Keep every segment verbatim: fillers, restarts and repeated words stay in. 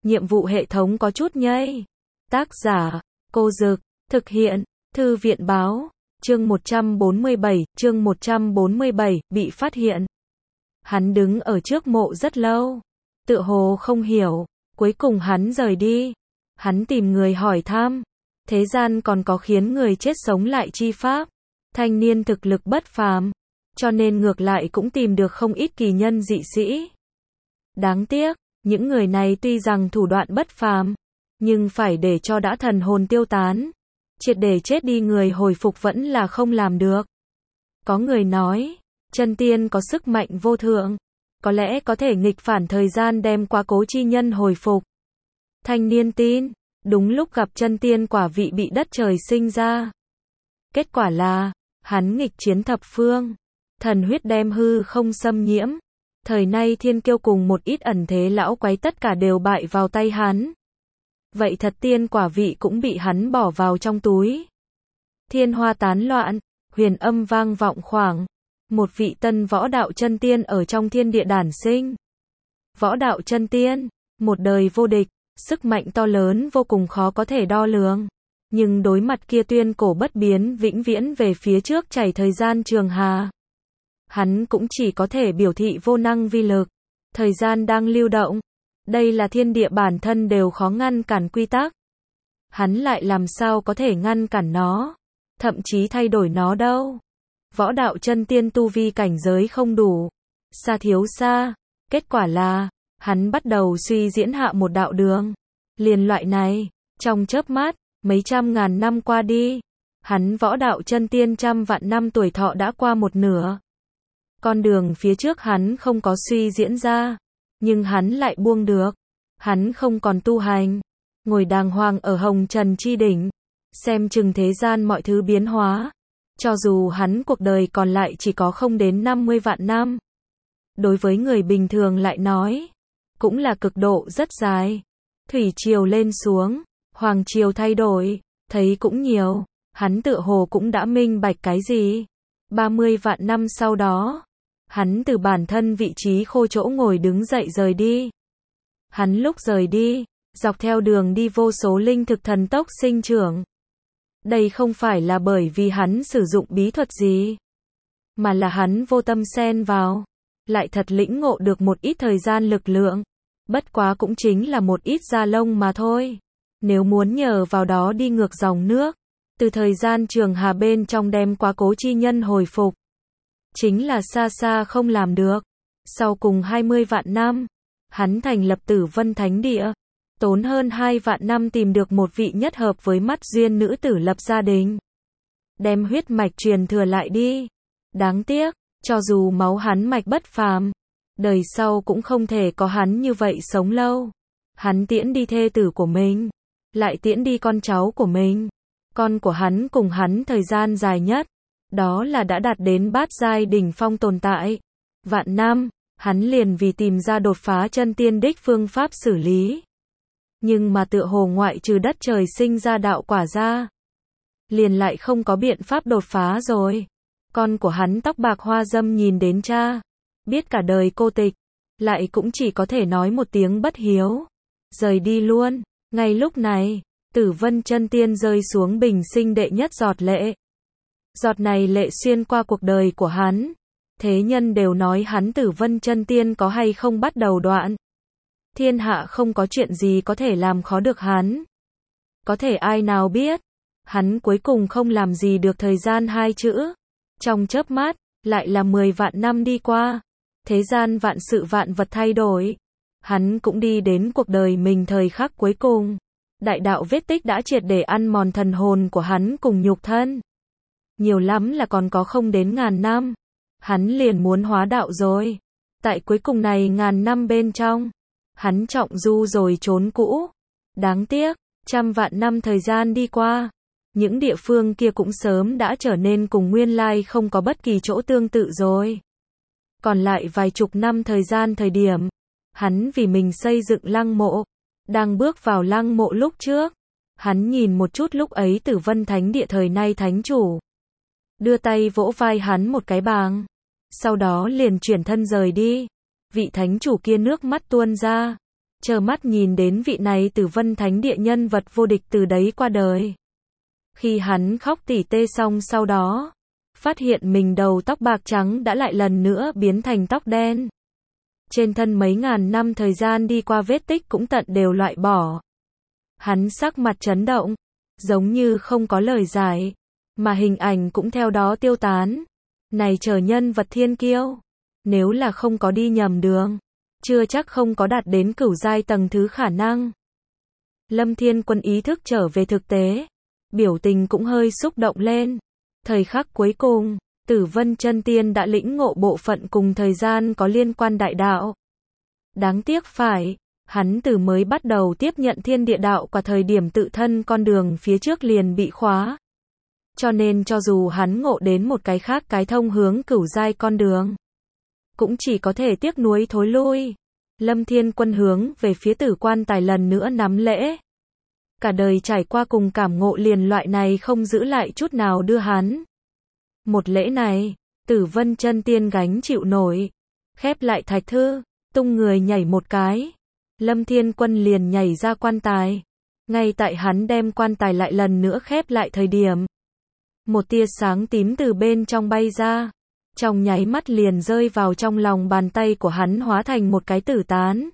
nhiệm vụ hệ thống có chút nhây. Tác giả, Cô Dực, thực hiện, Thư viện báo, chương một trăm bốn mươi bảy, chương một trăm bốn mươi bảy, bị phát hiện. Hắn đứng ở trước mộ rất lâu, tựa hồ không hiểu, cuối cùng hắn rời đi. Hắn tìm người hỏi thăm, thế gian còn có khiến người chết sống lại chi pháp. Thanh niên thực lực bất phàm, cho nên ngược lại cũng tìm được không ít kỳ nhân dị sĩ. Đáng tiếc, những người này tuy rằng thủ đoạn bất phàm, nhưng phải để cho đã thần hồn tiêu tán, triệt để chết đi người hồi phục vẫn là không làm được. Có người nói, chân tiên có sức mạnh vô thượng, có lẽ có thể nghịch phản thời gian đem quá cố chi nhân hồi phục. Thanh niên tin, đúng lúc gặp chân tiên quả vị bị đất trời sinh ra. Kết quả là, hắn nghịch chiến thập phương, thần huyết đem hư không xâm nhiễm. Thời nay thiên kiêu cùng một ít ẩn thế lão quái tất cả đều bại vào tay hắn. Vậy thật tiên quả vị cũng bị hắn bỏ vào trong túi. Thiên hoa tán loạn, huyền âm vang vọng khoảng. Một vị tân võ đạo chân tiên ở trong thiên địa đản sinh. Võ đạo chân tiên, một đời vô địch, sức mạnh to lớn vô cùng khó có thể đo lường. Nhưng đối mặt kia tuyên cổ bất biến vĩnh viễn về phía trước chảy thời gian trường hà, hắn cũng chỉ có thể biểu thị vô năng vi lực. Thời gian đang lưu động, đây là thiên địa bản thân đều khó ngăn cản quy tắc. Hắn lại làm sao có thể ngăn cản nó, thậm chí thay đổi nó đâu. Võ đạo chân tiên tu vi cảnh giới không đủ, xa thiếu xa. Kết quả là, hắn bắt đầu suy diễn hạ một đạo đường. Liền loại này, trong chớp mắt, mấy trăm ngàn năm qua đi, hắn võ đạo chân tiên trăm vạn năm tuổi thọ đã qua một nửa. Con đường phía trước hắn không có suy diễn ra, nhưng hắn lại buông được. Hắn không còn tu hành, ngồi đàng hoàng ở hồng trần chi đỉnh, xem chừng thế gian mọi thứ biến hóa. Cho dù hắn cuộc đời còn lại chỉ có không đến năm mươi vạn năm, đối với người bình thường lại nói, cũng là cực độ rất dài. Thủy triều lên xuống, hoàng triều thay đổi, thấy cũng nhiều, hắn tựa hồ cũng đã minh bạch cái gì. ba mươi vạn năm sau đó, hắn từ bản thân vị trí khô chỗ ngồi đứng dậy rời đi. Hắn lúc rời đi, dọc theo đường đi vô số linh thực thần tốc sinh trưởng. Đây không phải là bởi vì hắn sử dụng bí thuật gì, mà là hắn vô tâm xen vào, lại thật lĩnh ngộ được một ít thời gian lực lượng. Bất quá cũng chính là một ít da lông mà thôi. Nếu muốn nhờ vào đó đi ngược dòng nước, từ thời gian trường hà bên trong đem quá cố chi nhân hồi phục, chính là xa xa không làm được. Sau cùng hai mươi vạn năm, hắn thành lập Tử Vân Thánh Địa, tốn hơn hai vạn năm tìm được một vị nhất hợp với mắt duyên nữ tử lập gia đình, đem huyết mạch truyền thừa lại đi. Đáng tiếc, cho dù máu hắn mạch bất phàm, đời sau cũng không thể có hắn như vậy sống lâu. Hắn tiễn đi thê tử của mình, lại tiễn đi con cháu của mình. Con của hắn cùng hắn thời gian dài nhất, đó là đã đạt đến bát giai đỉnh phong tồn tại. Vạn năm, hắn liền vì tìm ra đột phá chân tiên đích phương pháp xử lý. Nhưng mà tựa hồ ngoại trừ đất trời sinh ra đạo quả ra, liền lại không có biện pháp đột phá rồi. Con của hắn tóc bạc hoa dâm nhìn đến cha, biết cả đời cô tịch, lại cũng chỉ có thể nói một tiếng bất hiếu, rời đi luôn. Ngay lúc này, Tử Vân chân tiên rơi xuống bình sinh đệ nhất giọt lệ. Giọt này lệ xuyên qua cuộc đời của hắn. Thế nhân đều nói hắn Tử Vân chân tiên có hay không bắt đầu đoạn. Thiên hạ không có chuyện gì có thể làm khó được hắn. Có thể ai nào biết, hắn cuối cùng không làm gì được thời gian hai chữ. Trong chớp mắt, lại là mười vạn năm đi qua. Thế gian vạn sự vạn vật thay đổi. Hắn cũng đi đến cuộc đời mình thời khắc cuối cùng. Đại đạo vết tích đã triệt để ăn mòn thần hồn của hắn cùng nhục thân. Nhiều lắm là còn có không đến ngàn năm. Hắn liền muốn hóa đạo rồi. Tại cuối cùng này ngàn năm bên trong, hắn trọng du rồi trốn cũ. Đáng tiếc, trăm vạn năm thời gian đi qua, những địa phương kia cũng sớm đã trở nên cùng nguyên lai không có bất kỳ chỗ tương tự rồi. Còn lại vài chục năm thời gian thời điểm, hắn vì mình xây dựng lăng mộ. Đang bước vào lăng mộ lúc trước, hắn nhìn một chút lúc ấy Tử Vân Thánh Địa thời nay thánh chủ. Đưa tay vỗ vai hắn một cái bàng. Sau đó liền chuyển thân rời đi. Vị thánh chủ kia nước mắt tuôn ra. chờ mắt nhìn đến vị này Tử Vân Thánh Địa nhân vật vô địch từ đấy qua đời. Khi hắn khóc tỉ tê xong sau đó, phát hiện mình đầu tóc bạc trắng đã lại lần nữa biến thành tóc đen. Trên thân mấy ngàn năm thời gian đi qua vết tích cũng tận đều loại bỏ. Hắn sắc mặt chấn động, giống như không có lời giải, mà hình ảnh cũng theo đó tiêu tán. Này chờ nhân vật thiên kiêu, nếu là không có đi nhầm đường, chưa chắc không có đạt đến cửu giai tầng thứ khả năng. Lâm Thiên Quân ý thức trở về thực tế, biểu tình cũng hơi xúc động lên. Thời khắc cuối cùng, Tử Vân Chân Tiên đã lĩnh ngộ bộ phận cùng thời gian có liên quan đại đạo. Đáng tiếc phải, hắn từ mới bắt đầu tiếp nhận thiên địa đạo qua thời điểm tự thân con đường phía trước liền bị khóa. Cho nên cho dù hắn ngộ đến một cái khác cái thông hướng cửu giai con đường, cũng chỉ có thể tiếc nuối thối lui. Lâm Thiên Quân hướng về phía Tử Quan Tài lần nữa nắm lễ. Cả đời trải qua cùng cảm ngộ liền loại này không giữ lại chút nào đưa hắn. Một lễ này, Tử Vân Chân Tiên gánh chịu nổi. Khép lại thạch thư, tung người nhảy một cái. Lâm Thiên Quân liền nhảy ra quan tài. Ngay tại hắn đem quan tài lại lần nữa khép lại thời điểm, một tia sáng tím từ bên trong bay ra, trong nháy mắt liền rơi vào trong lòng bàn tay của hắn hóa thành một cái tử tán.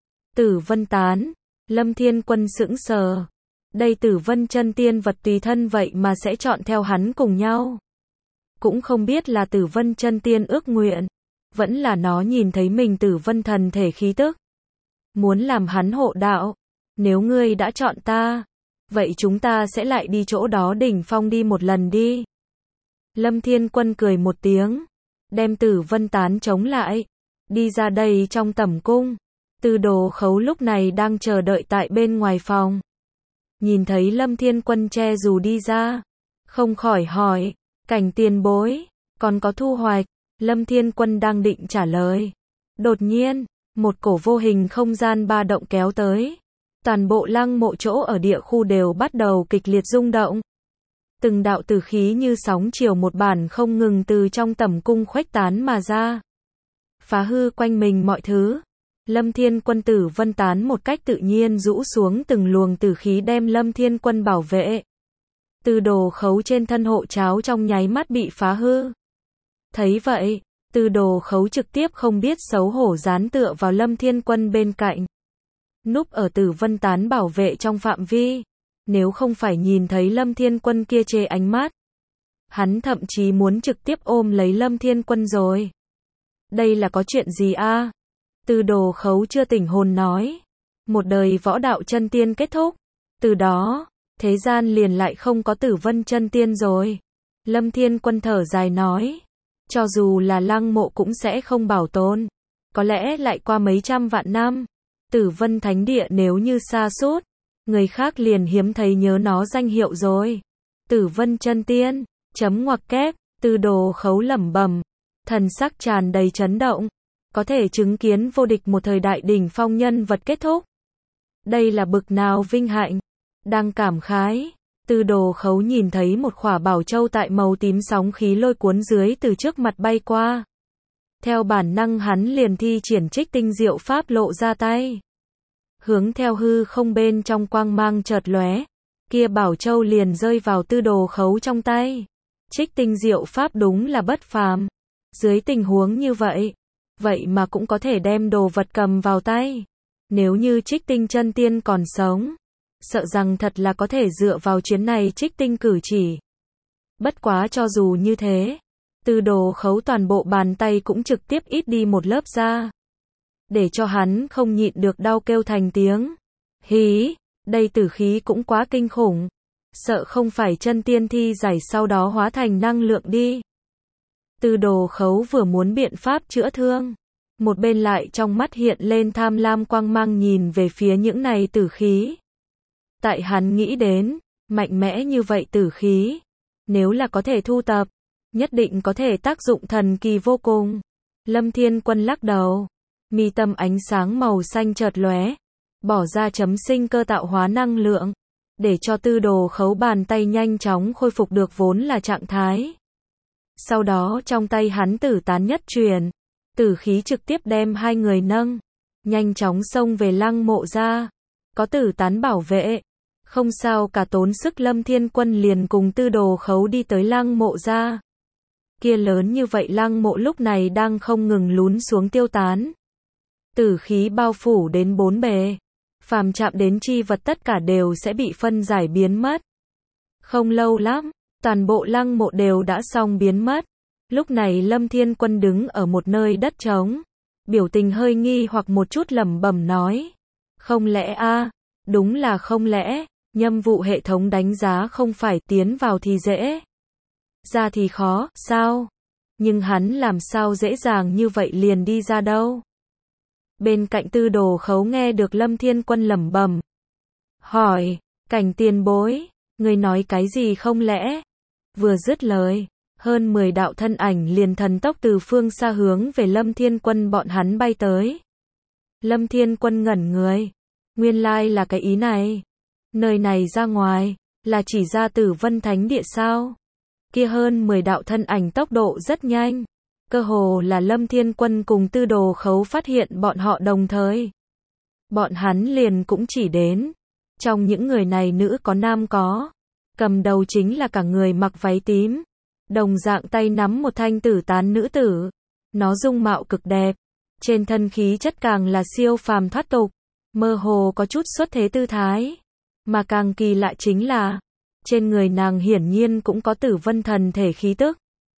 Tử Vân Tán, Lâm Thiên Quân sững sờ. Đây Tử Vân Chân Tiên vật tùy thân vậy mà sẽ chọn theo hắn cùng nhau. Cũng không biết là Tử Vân Chân Tiên ước nguyện, vẫn là nó nhìn thấy mình Tử Vân thần thể khí tức, muốn làm hắn hộ đạo. Nếu ngươi đã chọn ta, vậy chúng ta sẽ lại đi chỗ đó đỉnh phong đi một lần đi. Lâm Thiên Quân cười một tiếng, đem Tử Vân Tán chống lại, đi ra đây trong tẩm cung. Tư Đồ Khấu lúc này đang chờ đợi tại bên ngoài phòng. Nhìn thấy Lâm Thiên Quân che dù đi ra, không khỏi hỏi, Cảnh tiền bối, còn có thu hoạch. Lâm Thiên Quân đang định trả lời. Đột nhiên, một cổ vô hình không gian ba động kéo tới. Toàn bộ lăng mộ chỗ ở địa khu đều bắt đầu kịch liệt rung động. Từng đạo tử khí như sóng chiều một bản không ngừng từ trong tẩm cung khuếch tán mà ra, phá hư quanh mình mọi thứ. Lâm Thiên Quân Tử Vân Tán một cách tự nhiên rũ xuống từng luồng tử khí đem Lâm Thiên Quân bảo vệ. Tư Đồ Khấu trên thân hộ cháo trong nháy mắt bị phá hư. Thấy vậy, Tư Đồ Khấu trực tiếp không biết xấu hổ dán tựa vào Lâm Thiên Quân bên cạnh, núp ở Tử Vân Tán bảo vệ trong phạm vi. Nếu không phải nhìn thấy Lâm Thiên Quân kia chê ánh mắt, hắn thậm chí muốn trực tiếp ôm lấy Lâm Thiên Quân rồi. Đây là có chuyện gì a? Tư Đồ Khấu chưa tỉnh hồn nói. Một đời võ đạo chân tiên kết thúc. Từ đó, thế gian liền lại không có Tử Vân chân tiên rồi. Lâm Thiên Quân thở dài nói. Cho dù là lăng mộ cũng sẽ không bảo tồn. Có lẽ lại qua mấy trăm vạn năm, Tử Vân Thánh Địa nếu như sa sút, người khác liền hiếm thấy nhớ nó danh hiệu rồi. Tử Vân chân tiên, chấm ngoặc kép, Tư Đồ Khấu lẩm bẩm, thần sắc tràn đầy chấn động, có thể chứng kiến vô địch một thời đại đỉnh phong nhân vật kết thúc. Đây là bực nào vinh hạnh. Đang cảm khái, Tư Đồ Khấu nhìn thấy một khỏa bảo châu tại màu tím sóng khí lôi cuốn dưới từ trước mặt bay qua. Theo bản năng hắn liền thi triển Trích Tinh Diệu Pháp lộ ra tay, hướng theo hư không bên trong quang mang chợt lóe, kia bảo châu liền rơi vào Tư Đồ Khấu trong tay. Trích Tinh Diệu Pháp đúng là bất phàm. Dưới tình huống như vậy, vậy mà cũng có thể đem đồ vật cầm vào tay. Nếu như Trích Tinh chân tiên còn sống, sợ rằng thật là có thể dựa vào chuyến này Trích Tinh cử chỉ. Bất quá cho dù như thế, Tư Đồ Khấu toàn bộ bàn tay cũng trực tiếp ít đi một lớp da, để cho hắn không nhịn được đau kêu thành tiếng. Hí, đây tử khí cũng quá kinh khủng. Sợ không phải chân tiên thi giải sau đó hóa thành năng lượng đi. Tư Đồ Khấu vừa muốn biện pháp chữa thương, một bên lại trong mắt hiện lên tham lam quang mang nhìn về phía những này tử khí. Tại hắn nghĩ đến, mạnh mẽ như vậy tử khí, nếu là có thể thu tập, nhất định có thể tác dụng thần kỳ vô cùng. Lâm Thiên Quân lắc đầu, mi tâm ánh sáng màu xanh chợt lóe, bỏ ra chấm sinh cơ tạo hóa năng lượng, để cho Tư Đồ Khấu bàn tay nhanh chóng khôi phục được vốn là trạng thái. Sau đó trong tay hắn tử tán nhất truyền, tử khí trực tiếp đem hai người nâng, nhanh chóng xông về lăng mộ ra. Có tử tán bảo vệ, không sao cả, tốn sức Lâm Thiên Quân liền cùng Tư Đồ Khấu đi tới lăng mộ ra. Kia lớn như vậy lăng mộ lúc này đang không ngừng lún xuống tiêu tán. Tử khí bao phủ đến bốn bề, phàm chạm đến chi vật tất cả đều sẽ bị phân giải biến mất. Không lâu lắm, toàn bộ lăng mộ đều đã xong biến mất. Lúc này Lâm Thiên Quân đứng ở một nơi đất trống, biểu tình hơi nghi hoặc một chút, lẩm bẩm nói: không lẽ a, đúng là không lẽ, Nhâm vụ hệ thống đánh giá không phải tiến vào thì dễ, ra thì khó, sao? Nhưng hắn làm sao dễ dàng như vậy liền đi ra đâu? Bên cạnh Tư Đồ Khấu nghe được Lâm Thiên Quân lẩm bẩm, hỏi: Cảnh tiền bối, người nói cái gì không lẽ? Vừa dứt lời, hơn mười đạo thân ảnh liền thần tốc từ phương xa hướng về Lâm Thiên Quân bọn hắn bay tới. Lâm Thiên Quân ngẩn người, nguyên lai là cái ý này. Nơi này ra ngoài, là chỉ ra Tử Vân Thánh Địa sao? Kia hơn mười đạo thân ảnh tốc độ rất nhanh, cơ hồ là Lâm Thiên Quân cùng Tư Đồ Khấu phát hiện bọn họ đồng thời. Bọn hắn liền cũng chỉ đến. Trong những người này nữ có nam có. Cầm đầu chính là cả người mặc váy tím, đồng dạng tay nắm một thanh tử tán nữ tử. Nó dung mạo cực đẹp, trên thân khí chất càng là siêu phàm thoát tục, mơ hồ có chút xuất thế tư thái. Mà càng kỳ lạ chính là, trên người nàng hiển nhiên cũng có Tử Vân thần thể khí tức.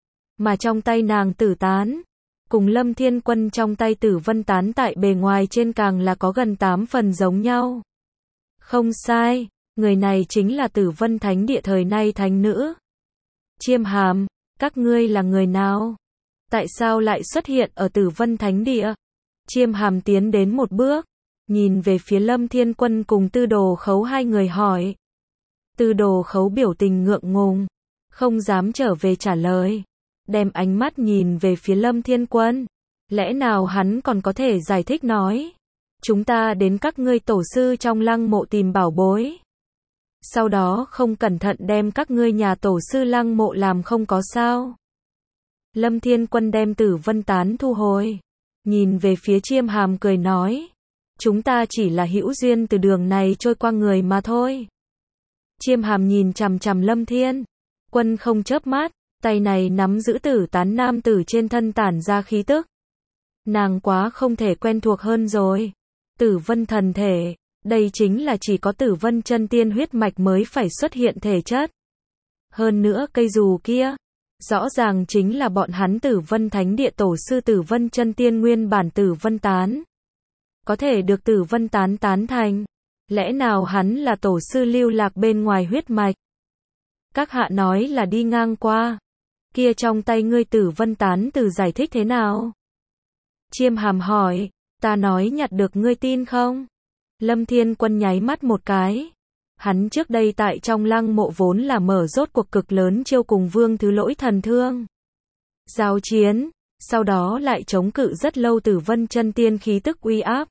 Mà trong tay nàng tử tán, cùng Lâm Thiên Quân trong tay Tử Vân tán tại bề ngoài trên càng là có gần tám phần giống nhau. Không sai, người này chính là Tử Vân Thánh Địa thời nay thánh nữ. Chiêm Hàm, các ngươi là người nào? Tại sao lại xuất hiện ở Tử Vân Thánh Địa? Chiêm Hàm tiến đến một bước, nhìn về phía Lâm Thiên Quân cùng Tư Đồ Khấu hai người hỏi. Tư Đồ Khấu biểu tình ngượng ngùng, không dám trở về trả lời, đem ánh mắt nhìn về phía Lâm Thiên Quân. Lẽ nào hắn còn có thể giải thích nói: chúng ta đến các ngươi tổ sư trong lăng mộ tìm bảo bối, sau đó không cẩn thận đem các ngươi nhà tổ sư lăng mộ làm không có sao? Lâm Thiên Quân đem Tử Vân tán thu hồi, nhìn về phía Chiêm Hàm cười nói: chúng ta chỉ là hữu duyên từ đường này trôi qua người mà thôi. Chiêm Hàm nhìn chằm chằm Lâm Thiên Quân không chớp mắt, tay này nắm giữ tử tán nam tử trên thân tản ra khí tức. Nàng quá không thể quen thuộc hơn rồi. Tử Vân thần thể, đây chính là chỉ có Tử Vân chân tiên huyết mạch mới phải xuất hiện thể chất. Hơn nữa cây dù kia, rõ ràng chính là bọn hắn Tử Vân Thánh Địa tổ sư Tử Vân chân tiên nguyên bản Tử Vân tán. Có thể được Tử Vân tán tán thành, lẽ nào hắn là tổ sư lưu lạc bên ngoài huyết mạch? Các hạ nói là đi ngang qua, kia trong tay ngươi Tử Vân tán từ giải thích thế nào? Chiêm Hàm hỏi, ta nói nhặt được ngươi tin không? Lâm Thiên Quân nháy mắt một cái. Hắn trước đây tại trong lăng mộ vốn là mở rốt cuộc cực lớn chiêu cùng Vương Thứ Lỗi thần thương giao chiến, sau đó lại chống cự rất lâu Tử Vân chân tiên khí tức uy áp.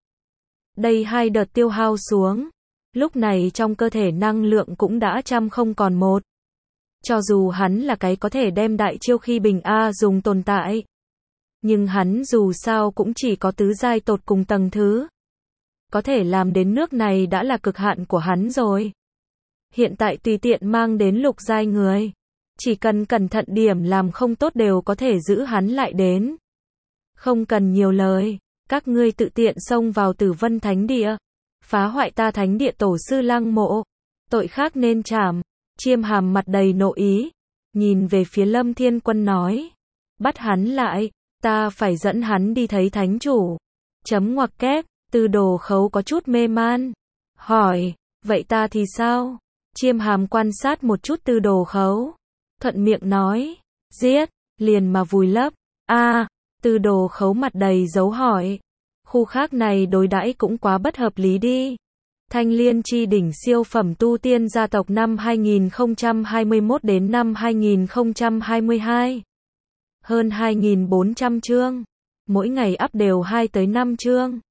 Đây hai đợt tiêu hao xuống, lúc này trong cơ thể năng lượng cũng đã trăm không còn một. Cho dù hắn là cái có thể đem đại chiêu khi bình A dùng tồn tại, nhưng hắn dù sao cũng chỉ có tứ giai tột cùng tầng thứ. Có thể làm đến nước này đã là cực hạn của hắn rồi. Hiện tại tùy tiện mang đến lục giai người, chỉ cần cẩn thận điểm làm không tốt đều có thể giữ hắn lại đến. Không cần nhiều lời, các ngươi tự tiện xông vào Tử Vân Thánh Địa, phá hoại ta Thánh Địa tổ sư lăng mộ, tội khác nên trảm. Chiêm Hàm mặt đầy nộ ý, nhìn về phía Lâm Thiên Quân nói, bắt hắn lại, ta phải dẫn hắn đi thấy thánh chủ. Chấm ngoặc kép, Tư Đồ Khấu có chút mê man, hỏi, vậy ta thì sao? Chiêm Hàm quan sát một chút Tư Đồ Khấu, thuận miệng nói, giết, liền mà vùi lấp. A, à, Tư Đồ Khấu mặt đầy dấu hỏi, khu khác này đối đãi cũng quá bất hợp lý đi. Thanh Liên chi đỉnh siêu phẩm tu tiên gia tộc năm hai nghìn không trăm hai mươi mốt đến năm hai nghìn không trăm hai mươi hai. Hơn hai nghìn bốn trăm chương, mỗi ngày up đều hai tới năm chương.